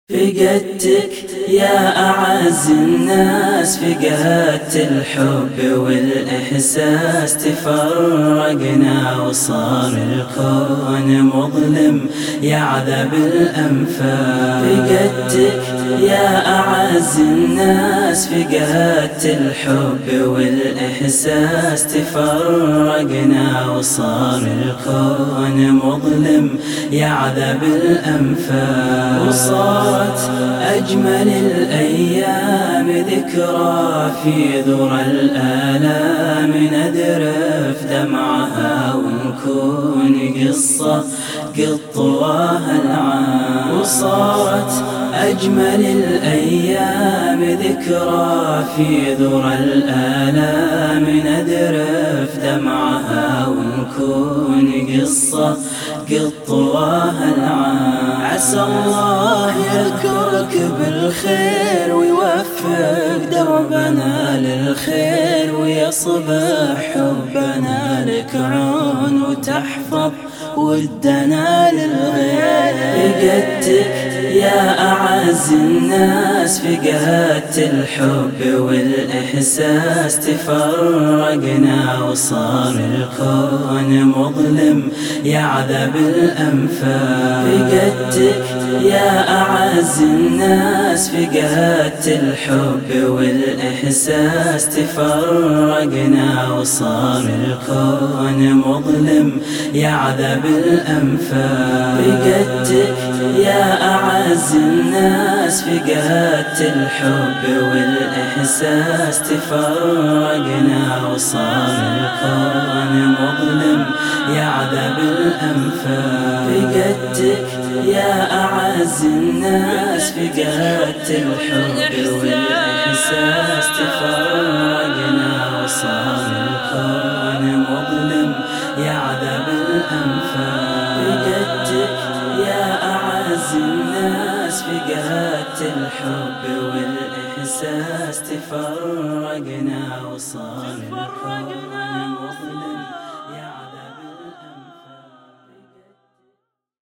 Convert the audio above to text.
فقدتك يا أعز الناس، فقدت الحب والإحساس، تفرقنا وصار الكون مظلم يعذب الأنفاس. فقدتك يا أعز الناس، فقدت الحب والإحساس، تفرقنا وصار الكون مظلم يعذب الأنفاس. وصارت أجمل الأيام ذكرى في ذرى الآلام، نذرف دمعها ونكون قصة قد طواها العام. وصارت أجمل الأيام ذكرى في ذرى الآلام، نذرف دمعها ونكون قصة قد طواها العام. عسى الله يذكرك بالخير ويوفق دربنا للخير، ويصبح حبنا لك عون وتحفظ ودنا للغير. فقدتك يا أعز الناس، فقدت الحب والإحساس، تفرقنا وصار الكون مظلم يعذب الأنفاس. فقدتك يا أعز الناس، فقدت الحب والإحساس، تفرقنا وصار الكون مظلم يعذب الأنفاس. فقدتك يا أعز الناس، فقدت الحب والإحساس، تفرقنا وصار الكون مظلم يعذب الأنفاس. فقدتك يا أعز الناس، فقدت الحب والإحساس، تفرقنا وصار الكون مظلم يعذب الأنفاس. فقدتك يا أعز الناس، فقدت الحب والإحساس، تفرقنا وصار الكون مظلم